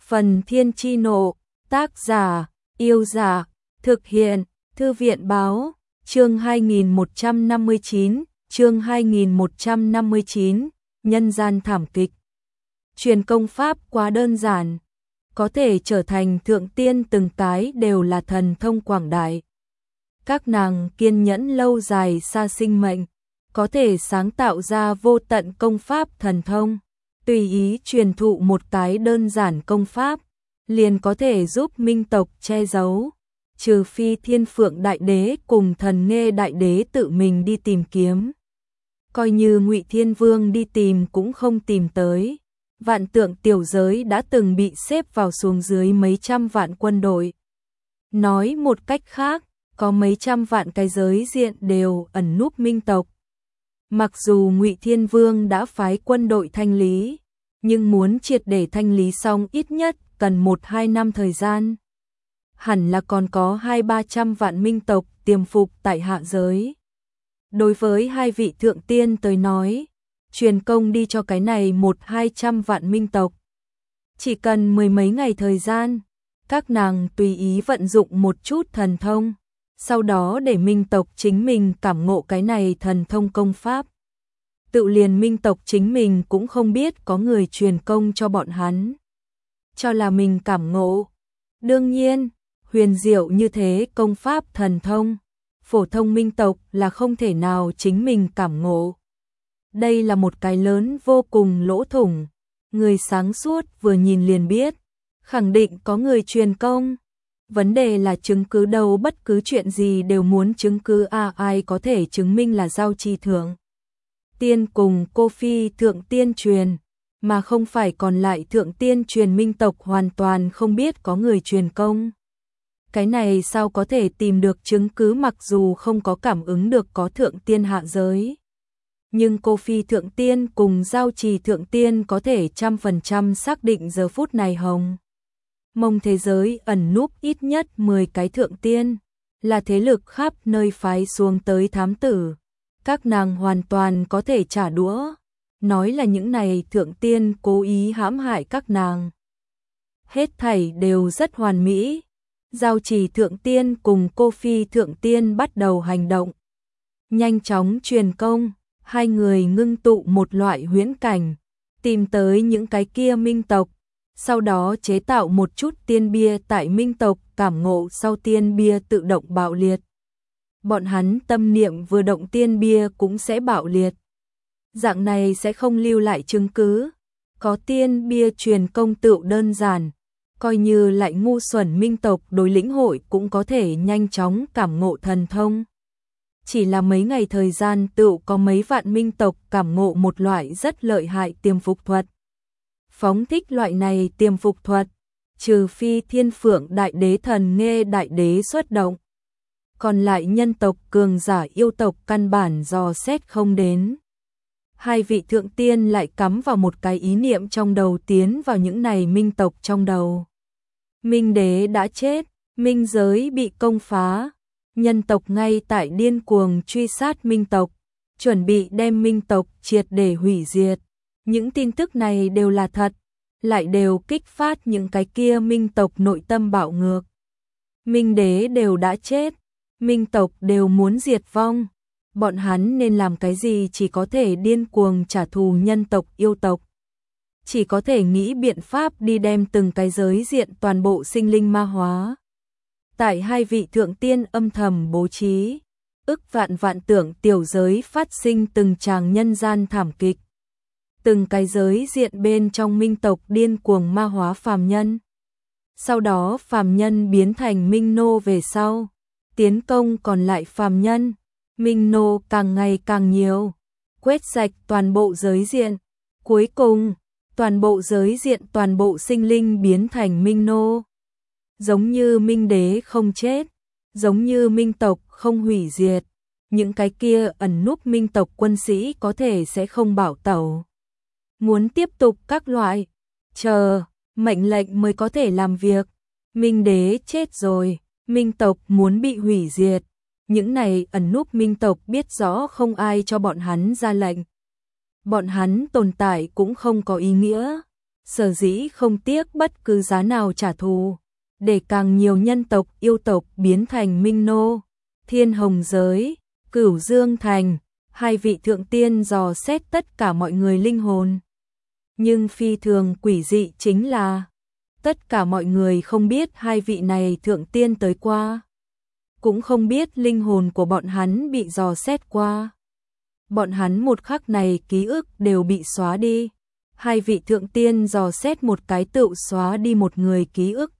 Phần Thiên Chi Nộ, tác giả, Yêu Giả, thực hiện, Thư viện Báo, chương 2159, chương 2159, nhân gian thảm kịch. Truyền công pháp quá đơn giản, có thể trở thành thượng tiên từng cái đều là thần thông quảng đại. Các nàng kiên nhẫn lâu dài xa sinh mệnh, có thể sáng tạo ra vô tận công pháp thần thông. Tùy ý truyền thụ một cái đơn giản công pháp, liền có thể giúp minh tộc che giấu, trừ phi Thiên Phượng Đại Đế cùng Thần Nghê Đại Đế tự mình đi tìm kiếm. Coi như Ngụy Thiên Vương đi tìm cũng không tìm tới. Vạn Tượng tiểu giới đã từng bị xếp vào xuống dưới mấy trăm vạn quân đội. Nói một cách khác, có mấy trăm vạn cái giới diện đều ẩn núp minh tộc. Mặc dù Ngụy Thiên Vương đã phái quân đội thanh lý, nhưng muốn triệt để thanh lý xong ít nhất cần 1-2 năm thời gian. Hẳn là còn có 200-300 vạn minh tộc tiềm phục tại hạ giới. Đối với hai vị thượng tiên tới nói, truyền công đi cho cái này 100-200 vạn minh tộc. Chỉ cần mười mấy ngày thời gian, các nàng tùy ý vận dụng một chút thần thông, sau đó để minh tộc chính mình cảm ngộ cái này thần thông công pháp. Tự liền minh tộc chính mình cũng không biết có người truyền công cho bọn hắn, cho là mình cảm ngộ. Đương nhiên, huyền diệu như thế công pháp thần thông, phổ thông minh tộc là không thể nào chính mình cảm ngộ. Đây là một cái lớn vô cùng lỗ thủng, người sáng suốt vừa nhìn liền biết, khẳng định có người truyền công. Vấn đề là chứng cứ đâu, bất cứ chuyện gì đều muốn chứng cứ, ai có thể chứng minh là Giao Trì thượng tiên cùng Cô Phi thượng tiên truyền, mà không phải còn lại thượng tiên truyền minh tộc hoàn toàn không biết có người truyền công. Cái này sao có thể tìm được chứng cứ, mặc dù không có cảm ứng được có thượng tiên hạ giới. Nhưng Cô Phi thượng tiên cùng Giao Trì thượng tiên có thể 100% xác định giờ phút này Hồng Mông thế giới ẩn núp ít nhất 10 cái thượng tiên, là thế lực khắp nơi phái xuống tới thám tử. Các nàng hoàn toàn có thể trả đũa, nói là những này thượng tiên cố ý hãm hại các nàng. Hết thảy đều rất hoàn mỹ. Giao Trì thượng tiên cùng Cô Phi thượng tiên bắt đầu hành động. Nhanh chóng truyền công, hai người ngưng tụ một loại huyễn cảnh, tìm tới những cái kia minh tộc, sau đó chế tạo một chút tiên bia tại minh tộc cảm ngộ sau tiên bia tự động bạo liệt. Bọn hắn tâm niệm vừa động tiên bia cũng sẽ bạo liệt. Dạng này sẽ không lưu lại chứng cứ. Có tiên bia truyền công tựu đơn giản, coi như lại ngu xuẩn minh tộc đối lĩnh hội cũng có thể nhanh chóng cảm ngộ thần thông. Chỉ là mấy ngày thời gian tựu có mấy vạn minh tộc cảm ngộ một loại rất lợi hại tiềm phục thuật. Phóng thích loại này tiềm phục thuật, trừ phi Thiên Phượng Đại Đế Thần Nghê Đại Đế xuất động, còn lại nhân tộc cường giả yêu tộc căn bản dò xét không đến. Hai vị thượng tiên lại cắm vào một cái ý niệm trong đầu, tiến vào những này minh tộc trong đầu. Minh đế đã chết, minh giới bị công phá, nhân tộc ngay tại điên cuồng truy sát minh tộc, chuẩn bị đem minh tộc triệt để hủy diệt. Những tin tức này đều là thật, lại đều kích phát những cái kia minh tộc nội tâm bạo ngược. Minh đế đều đã chết, minh tộc đều muốn diệt vong. Bọn hắn nên làm cái gì? Chỉ có thể điên cuồng trả thù nhân tộc yêu tộc. Chỉ có thể nghĩ biện pháp đi đem từng cái giới diện toàn bộ sinh linh ma hóa. Tại hai vị thượng tiên âm thầm bố trí, ức vạn vạn tưởng tiểu giới phát sinh từng tràng nhân gian thảm kịch. Từng cái giới diện bên trong minh tộc điên cuồng ma hóa phàm nhân. Sau đó phàm nhân biến thành minh nô về sau, tiến công còn lại phàm nhân. Minh nô càng ngày càng nhiều, quét sạch toàn bộ giới diện. Cuối cùng, toàn bộ giới diện toàn bộ sinh linh biến thành minh nô. Giống như minh đế không chết, giống như minh tộc không hủy diệt, những cái kia ẩn núp minh tộc quân sĩ có thể sẽ không bảo tẩu. Muốn tiếp tục các loại, chờ, mệnh lệnh mới có thể làm việc. Minh đế chết rồi, minh tộc muốn bị hủy diệt. Những này ẩn núp minh tộc biết rõ không ai cho bọn hắn ra lệnh. Bọn hắn tồn tại cũng không có ý nghĩa. sở dĩ không tiếc bất cứ giá nào trả thù, để càng nhiều nhân tộc yêu tộc biến thành minh nô. Thiên Hồng Giới, Cửu Dương Thành, hai vị thượng tiên dò xét tất cả mọi người linh hồn. Nhưng phi thường quỷ dị chính là tất cả mọi người không biết hai vị này thượng tiên tới qua, cũng không biết linh hồn của bọn hắn bị dò xét qua. Bọn hắn một khắc này ký ức đều bị xóa đi. Hai vị thượng tiên dò xét một cái tựu xóa đi một người ký ức.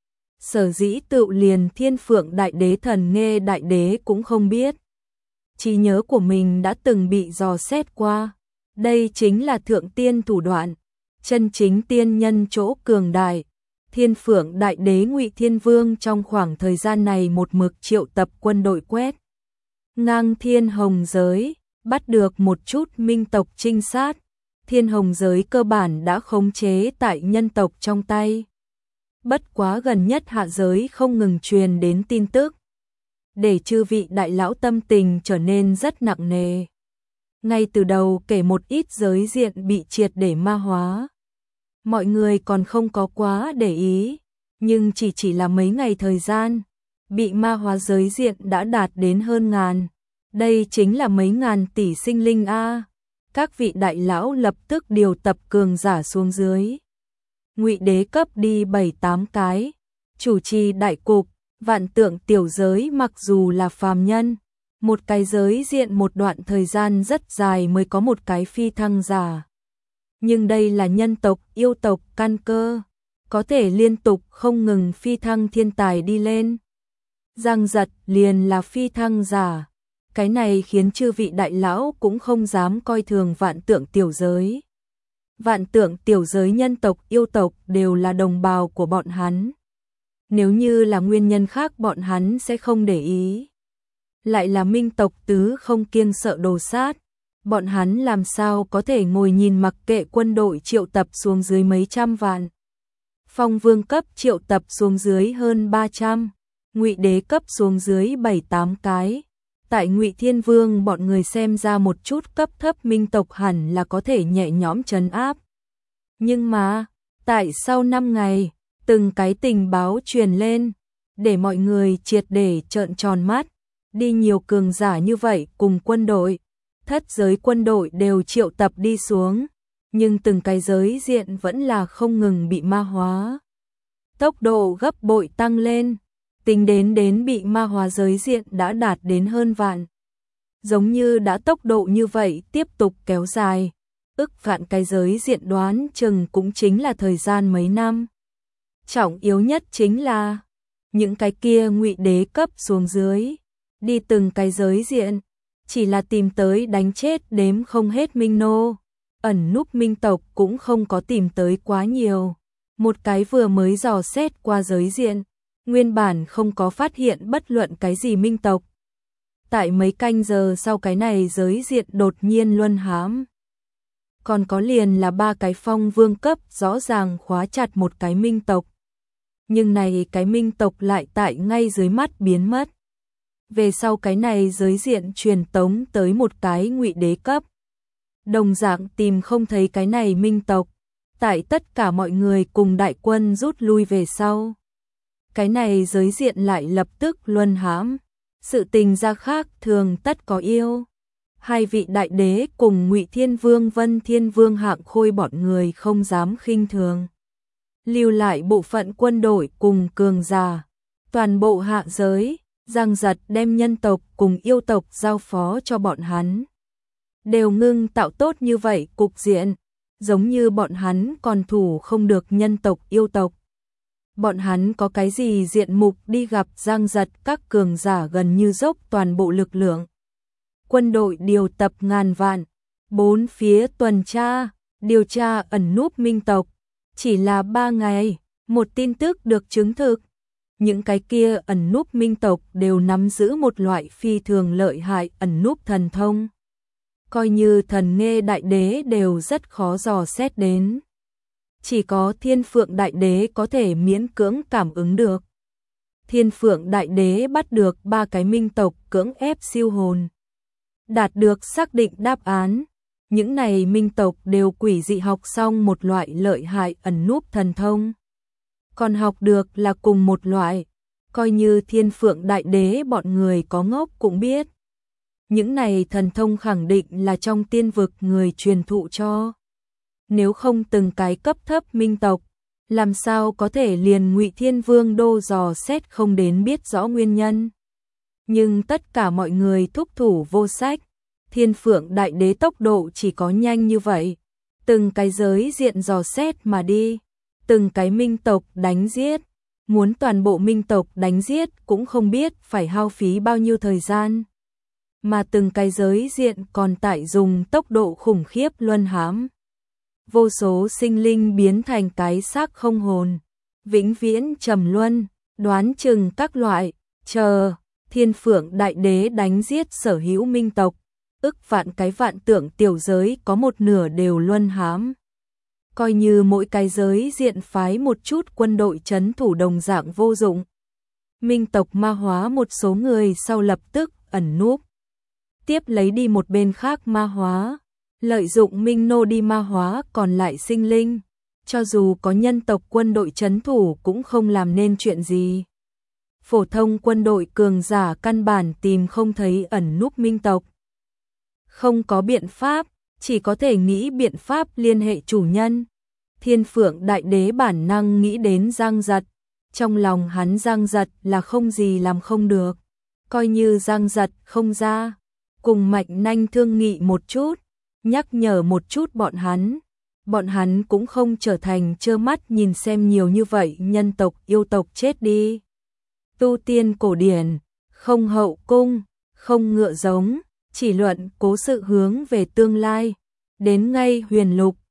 Sở dĩ tựu liền Thiên Phượng Đại Đế Thần Nghê Đại Đế cũng không biết. Trí nhớ của mình đã từng bị dò xét qua. Đây chính là thượng tiên thủ đoạn, chân chính tiên nhân chỗ cường đại. Thiên Phượng Đại Đế Ngụy Thiên Vương trong khoảng thời gian này một mực triệu tập quân đội quét ngang Thiên Hồng Giới, bắt được một chút minh tộc trinh sát. Thiên Hồng Giới cơ bản đã khống chế tại nhân tộc trong tay. Bất quá gần nhất hạ giới không ngừng truyền đến tin tức, để chư vị đại lão tâm tình trở nên rất nặng nề. Ngay từ đầu kể một ít giới diện bị triệt để ma hóa, mọi người còn không có quá để ý, nhưng chỉ là mấy ngày thời gian, bị ma hóa giới diện đã đạt đến hơn ngàn. Đây chính là mấy ngàn tỷ sinh linh a. Các vị đại lão lập tức điều tập cường giả xuống dưới. Ngụy Đế cấp đi 7-8 cái, chủ trì đại cục. Vạn Tượng tiểu giới mặc dù là phàm nhân, một cái giới diện một đoạn thời gian rất dài mới có một cái phi thăng giả. Nhưng đây là nhân tộc, yêu tộc căn cơ, có thể liên tục không ngừng phi thăng thiên tài đi lên. Giang Giật liền là phi thăng giả. Cái này khiến chư vị đại lão cũng không dám coi thường Vạn Tượng tiểu giới. Vạn Tượng tiểu giới nhân tộc, yêu tộc đều là đồng bào của bọn hắn. Nếu như là nguyên nhân khác bọn hắn sẽ không để ý. Lại là minh tộc tứ không kiêng sợ đồ sát. Bọn hắn làm sao có thể ngồi nhìn mặc kệ quân đội triệu tập xuống dưới mấy trăm vạn. Phong Vương cấp triệu tập xuống dưới hơn 300. Ngụy Đế cấp xuống dưới 7-8 cái. Tại Ngụy Thiên Vương bọn người xem ra một chút cấp thấp minh tộc hẳn là có thể nhẹ nhõm trấn áp. Nhưng mà, tại sau 5 ngày, từng cái tình báo truyền lên, để mọi người triệt để trợn tròn mắt. Đi nhiều cường giả như vậy cùng quân đội, thất giới quân đội đều triệu tập đi xuống, nhưng từng cái giới diện vẫn là không ngừng bị ma hóa. Tốc độ gấp bội tăng lên, tính đến bị ma hóa giới diện đã đạt đến hơn vạn. Giống như đã tốc độ như vậy tiếp tục kéo dài, ức vạn cái giới diện đoán chừng cũng chính là thời gian mấy năm. Trọng yếu nhất chính là những cái kia Ngụy Đế cấp xuống dưới, đi từng cái giới diện, chỉ là tìm tới đánh chết đếm không hết minh nô, ẩn núp minh tộc cũng không có tìm tới quá nhiều. Một cái vừa mới dò xét qua giới diện, nguyên bản không có phát hiện bất luận cái gì minh tộc. Tại mấy canh giờ sau cái này giới diện đột nhiên luân hãm. Còn có liền là 3 cái Phong Vương cấp rõ ràng khóa chặt một cái minh tộc. Nhưng này cái minh tộc lại tại ngay dưới mắt biến mất. Về sau cái này giới diện truyền tống tới một cái Ngụy Đế cấp. Đồng dạng tìm không thấy cái này minh tộc. Tại tất cả mọi người cùng đại quân rút lui về sau, cái này giới diện lại lập tức luân hãm. Sự tình ra khác thường tất có yêu. Hai vị đại đế cùng Ngụy Thiên Vương, Vân Thiên Vương hạng khôi bọn người không dám khinh thường. Lưu lại bộ phận quân đội cùng cường giả, toàn bộ hạ giới, Giang Giật đem nhân tộc cùng yêu tộc giao phó cho bọn hắn. Đều ngưng tạo tốt như vậy cục diện, giống như bọn hắn còn thủ không được nhân tộc yêu tộc. Bọn hắn có cái gì diện mục đi gặp Giang Giật, các cường giả gần như dốc toàn bộ lực lượng. Quân đội điều tập ngàn vạn, bốn phía tuần tra, điều tra ẩn núp minh tộc. Chỉ là 3 ngày, một tin tức được chứng thực. Những cái kia ẩn núp minh tộc đều nắm giữ một loại phi thường lợi hại ẩn núp thần thông. Coi như Thần Nghê Đại Đế đều rất khó dò xét đến. Chỉ có Thiên Phượng Đại Đế có thể miễn cưỡng cảm ứng được. Thiên Phượng Đại Đế bắt được 3 cái minh tộc cưỡng ép siêu hồn. Đạt được xác định đáp án. Những này minh tộc đều quỷ dị học xong một loại lợi hại ẩn núp thần thông. Còn học được là cùng một loại, coi như Thiên Phượng Đại Đế bọn người có ngốc cũng biết. Những này thần thông khẳng định là trong tiên vực người truyền thụ cho. Nếu không từng cái cấp thấp minh tộc, làm sao có thể liền Ngụy Thiên Vương đô dò xét không đến biết rõ nguyên nhân. Nhưng tất cả mọi người thúc thủ vô sách, Thiên Phượng Đại Đế tốc độ chỉ có nhanh như vậy. Từng cái giới diện dò xét mà đi, từng cái minh tộc đánh giết. Muốn toàn bộ minh tộc đánh giết cũng không biết phải hao phí bao nhiêu thời gian. Mà từng cái giới diện còn tại dùng tốc độ khủng khiếp luân hãm. Vô số sinh linh biến thành cái xác không hồn, vĩnh viễn trầm luân, đoán chừng các loại, chờ, Thiên Phượng Đại Đế đánh giết sở hữu minh tộc, ức vạn cái vạn tượng tiểu giới có một nửa đều luân hãm. Coi như mỗi cái giới diện phái một chút quân đội trấn thủ đồng dạng vô dụng. Minh tộc ma hóa một số người sau lập tức ẩn núp. Tiếp lấy đi một bên khác ma hóa, lợi dụng minh nô đi ma hóa còn lại sinh linh. Cho dù có nhân tộc quân đội trấn thủ cũng không làm nên chuyện gì. Phổ thông quân đội cường giả căn bản tìm không thấy ẩn núp minh tộc. Không có biện pháp, chỉ có thể nghĩ biện pháp liên hệ chủ nhân. Thiên Phượng Đại Đế bản năng nghĩ đến Giang Giật. Trong lòng hắn Giang Giật là không gì làm không được. Coi như Giang Giật không ra, cùng Mạch Nanh thương nghị một chút, nhắc nhở một chút bọn hắn. Bọn hắn cũng không trở thành trơ mắt nhìn xem nhiều như vậy nhân tộc yêu tộc chết đi. Tu tiên cổ điển, không hậu cung, không ngựa giống, chỉ luận cố sự hướng về tương lai. Đến ngay huyền lục,